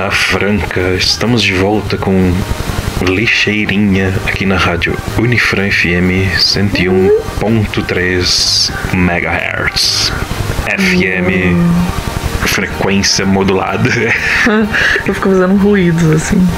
Zona Franca, estamos de volta com Lixeirinha aqui na rádio Unifran FM 101.3 MHz FM, frequência modulada. Eu fico fazendo ruídos assim.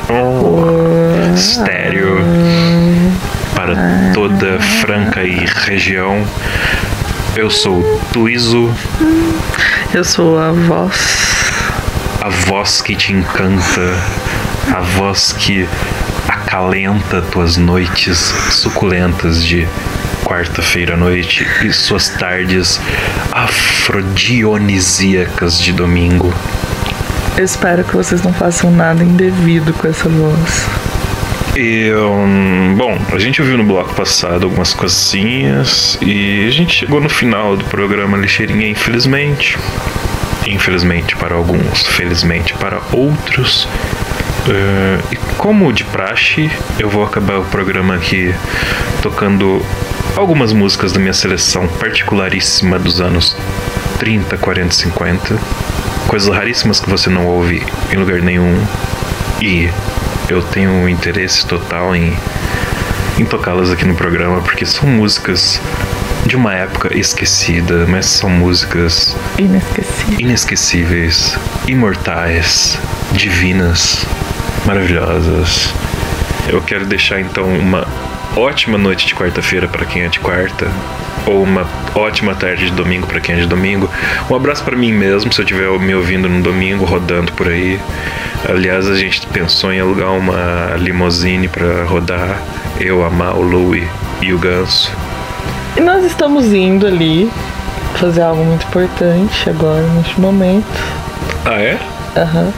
Estéreo para toda Franca e região. Eu sou Tuizo. Eu sou a voz. A voz que te encanta, a voz que acalenta tuas noites suculentas de quarta-feira à noite e suas tardes afrodionisíacas de domingo. Eu espero que vocês não façam nada indevido com essa voz. E, bom, a gente ouviu no bloco passado algumas coisinhas e a gente chegou no final do programa Lixeirinha, infelizmente. Infelizmente para alguns, felizmente para outros. E como de praxe, eu vou acabar o programa aqui tocando algumas músicas da minha seleção particularíssima dos anos 30, 40, 50. Coisas raríssimas que você não ouve em lugar nenhum. E eu tenho um interesse total em tocá-las aqui no programa, porque são músicas de uma época esquecida, mas são músicas inesquecíveis, imortais, divinas, maravilhosas. Eu quero deixar então uma ótima noite de quarta-feira para quem é de quarta, ou uma ótima tarde de domingo para quem é de domingo. Um abraço para mim mesmo, se eu estiver me ouvindo no domingo, rodando por aí. Aliás, a gente pensou em alugar uma limousine para rodar, eu, a Mal, o Louie e o Ganso. E nós estamos indo ali fazer algo muito importante agora, neste momento. Ah, é? Aham.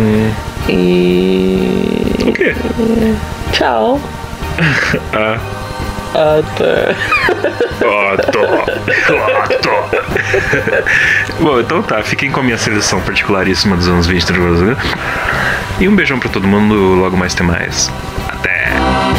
E... O quê? Tchau. Ah, tá. Bom, então tá, fiquem com a minha seleção particularíssima dos anos 20 e e um beijão pra todo mundo, logo mais tem mais. Até!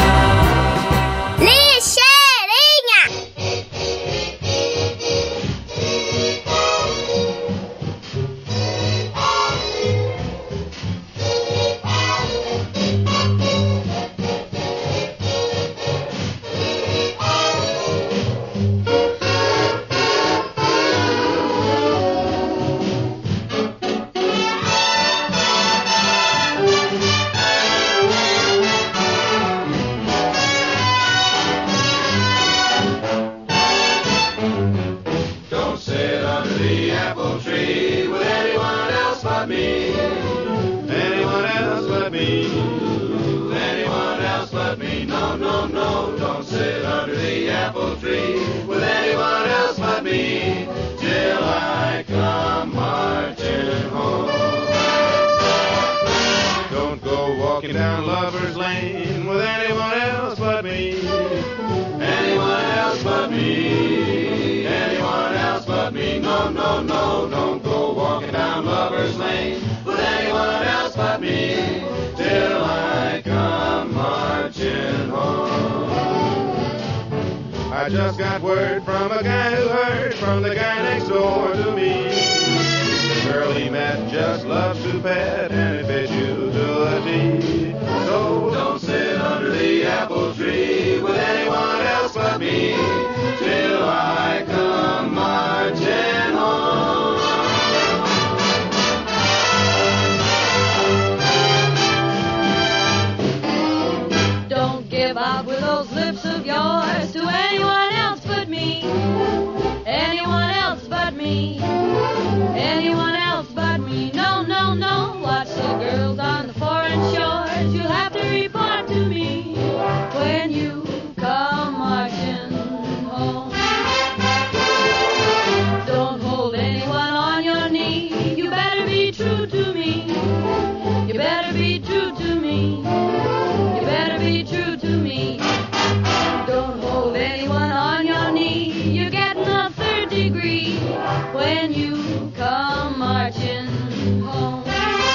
Down Lover's Lane with anyone else but me. Anyone else but me. Anyone else but me. No, no, no, don't go walking down Lover's Lane with anyone else but me till I come marching home. I just got word from a guy who heard from the guy next door to me. The girl he met just loves to pet and it fits you to a T. So don't sit under the apple tree with anyone else but me till I come marching home. Don't give out with those lips of yours to anyone else but me. Anyone else but me. Anyone else but me. No, no, no. Watch the girls on the foreign shores. You'll have to report to me when you come marching home. Don't hold anyone on your knee. You better be true to me. You better be true to me. You better be true to me. Don't hold anyone on your knee. You're getting a third degree when you come marching home.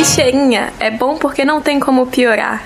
Lixeirinha é bom porque não tem como piorar.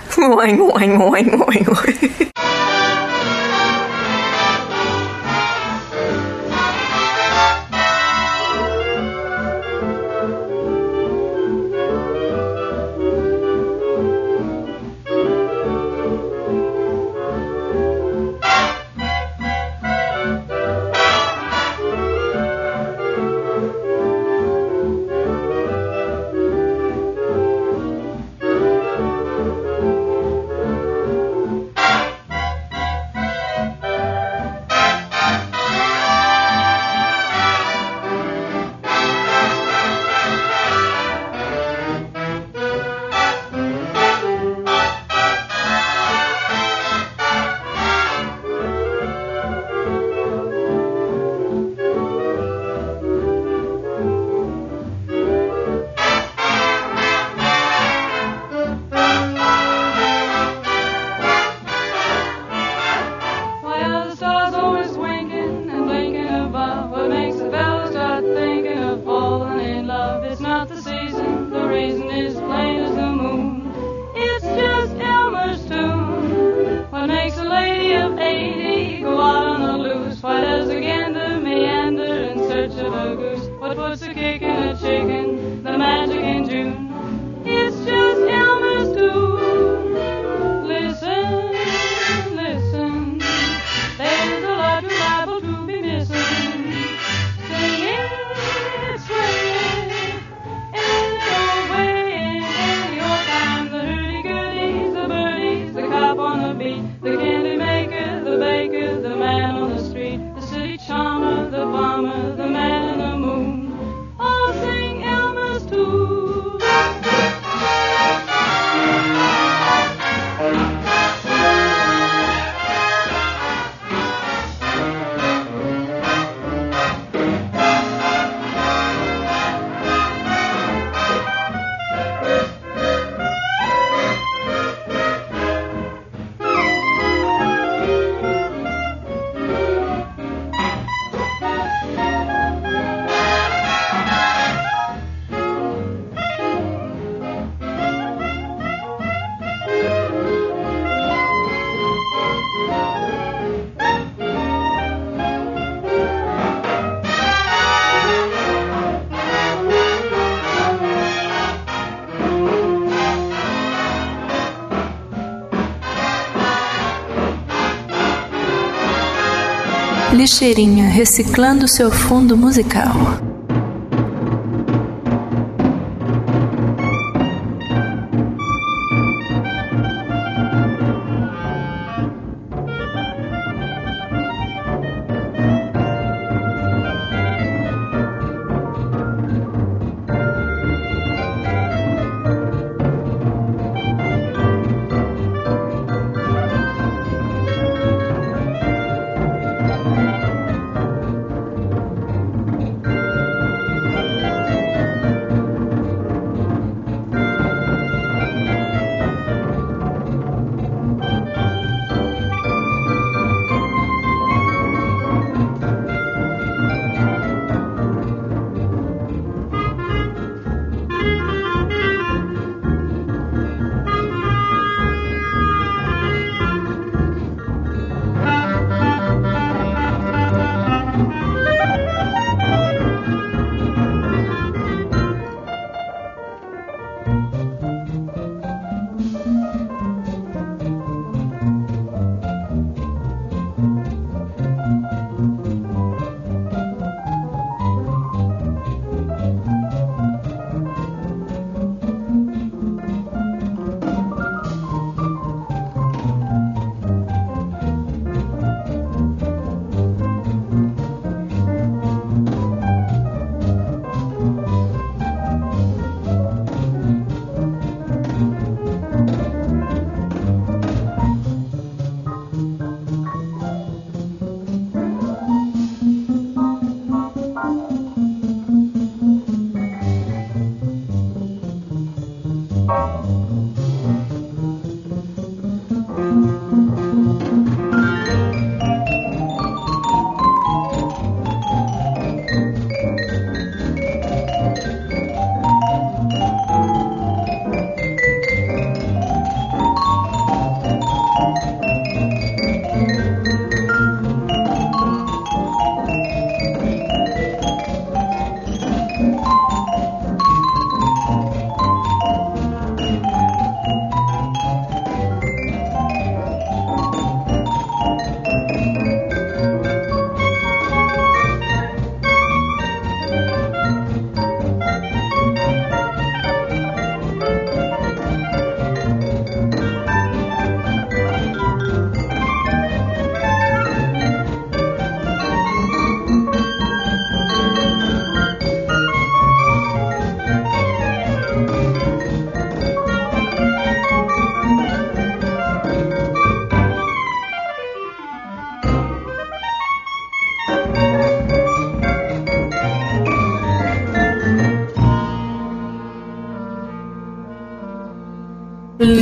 Lixeirinha, reciclando seu fundo musical.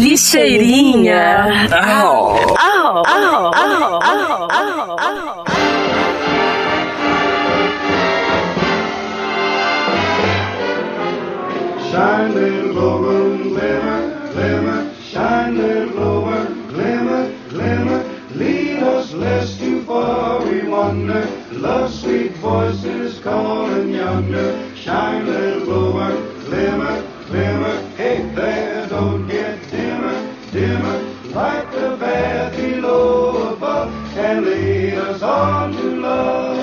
Lixeirinha. Shine, little glowworm, glimmer, glimmer. Shine, little glowworm, glimmer, glimmer. Lead us lest too far we wander. Love's sweet voices calling yonder. Shine, little glowworm, glimmer, glimmer. Hey there, don't get dimmer, dimmer. Light the path below above and lead us on to love.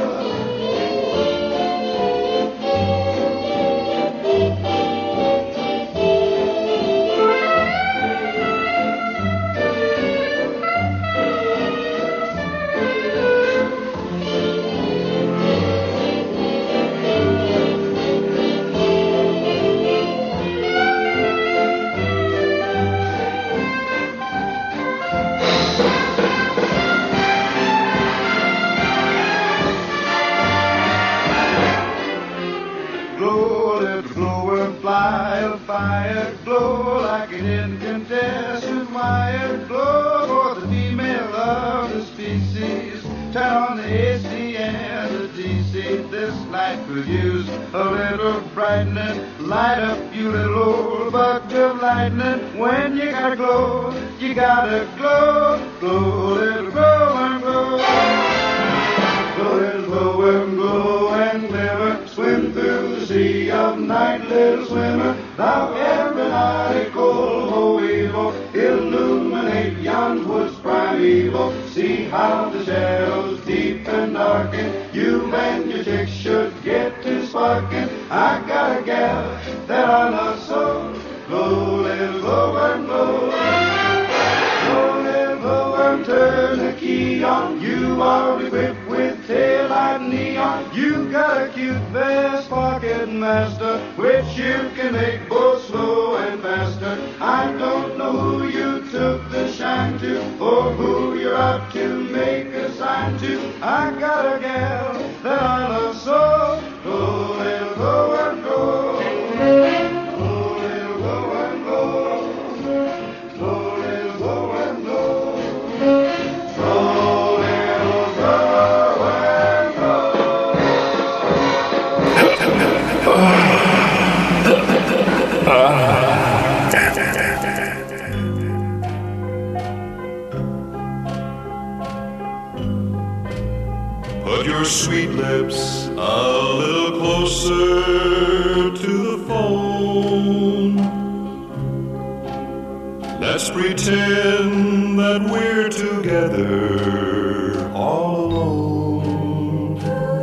Fire, glow like an incandescent wire, glow for the female of the species. Turn on the AC and the DC. This light could use a little brightening. Light up you little old buck of lightning. When you gotta glow, you gotta glow. Glow, little glow and glow. Glow, little glow and glow and glimmer. Swim through the sea of night, little swimmer. Thou every night cold evil, illuminate yon woods primeval. See how the shadows deep and darken. You and your chick should get to sparking. I got a gal that I love so. Glow, little glow and glow. Glow, little glow and turn the key on. You are equipped with taillight neon. You got a cute vest pocket master, which you can make both slow and faster. I don't know who you took the shine to, or who you're out to make a sign to. I got a gal that I love so. Go, little go and go. Go, little go and go. Go, little go and go. Go, little go and go. Put your sweet lips a little closer to the phone. Let's pretend that we're together all alone.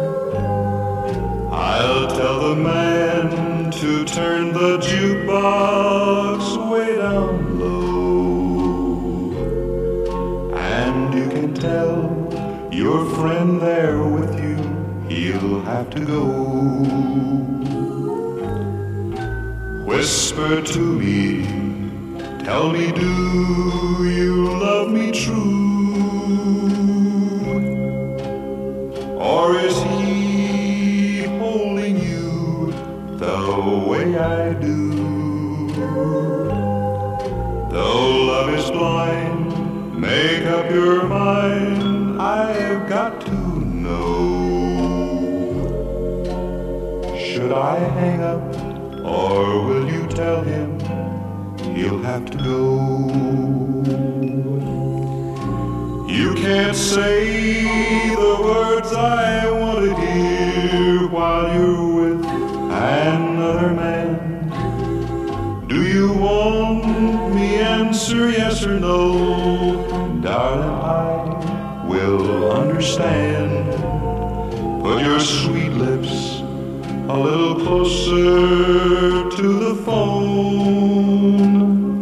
I'll tell the man to turn the jukebox way down low. And you can tell your friend there with you, he'll have to go. Whisper to me, tell me, do you love me true? Or is he holding you the way I do? Though love is blind, make up your mind, I've got to know. Should I hang up, or will you tell him he'll have to go? You can't say the words I want to hear while you're with another man. Do you want me answer yes or no? Darling, I will understand. Put your sweet lips a little closer to the phone.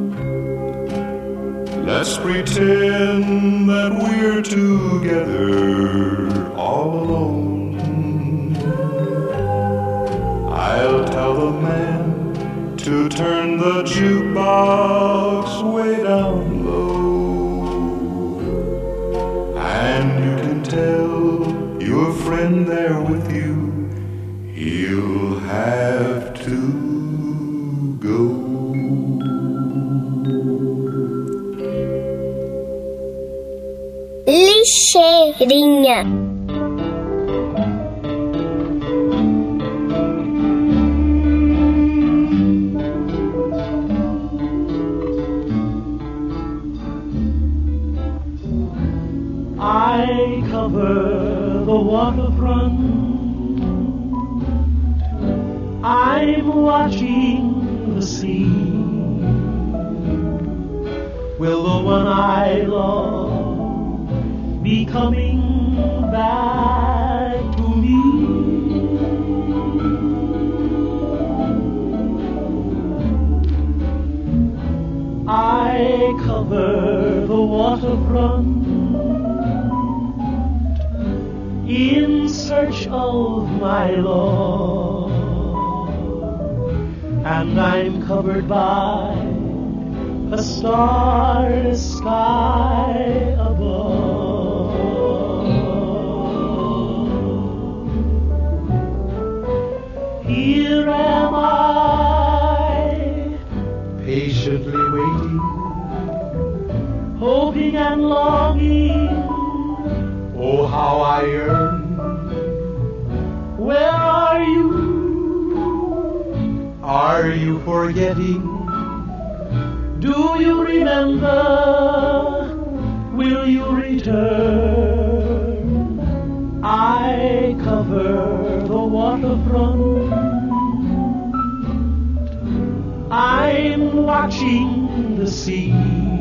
Let's pretend that we're together all alone. I'll tell the man to turn the jukebox way down low. And you can tell your friend there with you, he'll have to go. lixeirinha. I cover the waterfront. I'm watching the sea. Will the one I love be coming back to me? I cover the waterfront in search of my love, and I'm covered by a starless sky above. Here am I, patiently waiting, hoping and longing. Oh, how I yearn. Where are you? Are you forgetting? Do you remember? Will you return? I cover the waterfront. I'm watching the sea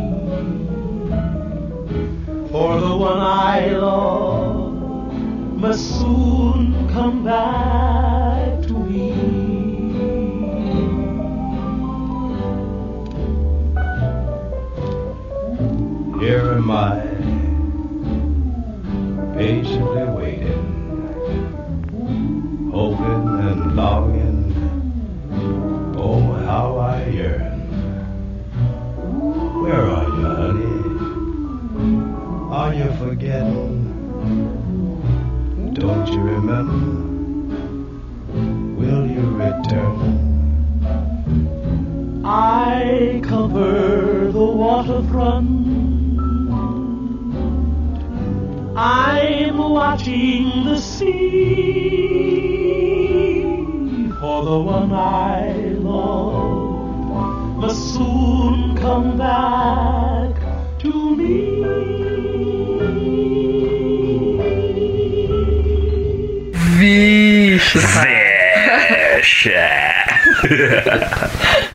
for the one I love must soon come back to me. Here am I, patiently waiting, hoping and longing. Oh, how I yearn. Where are you, honey? Are you forgetting? Don't you remember? Will you return? I cover the waterfront. I'm watching the sea, for the one I love must soon come back to me. Vixe. Deixa.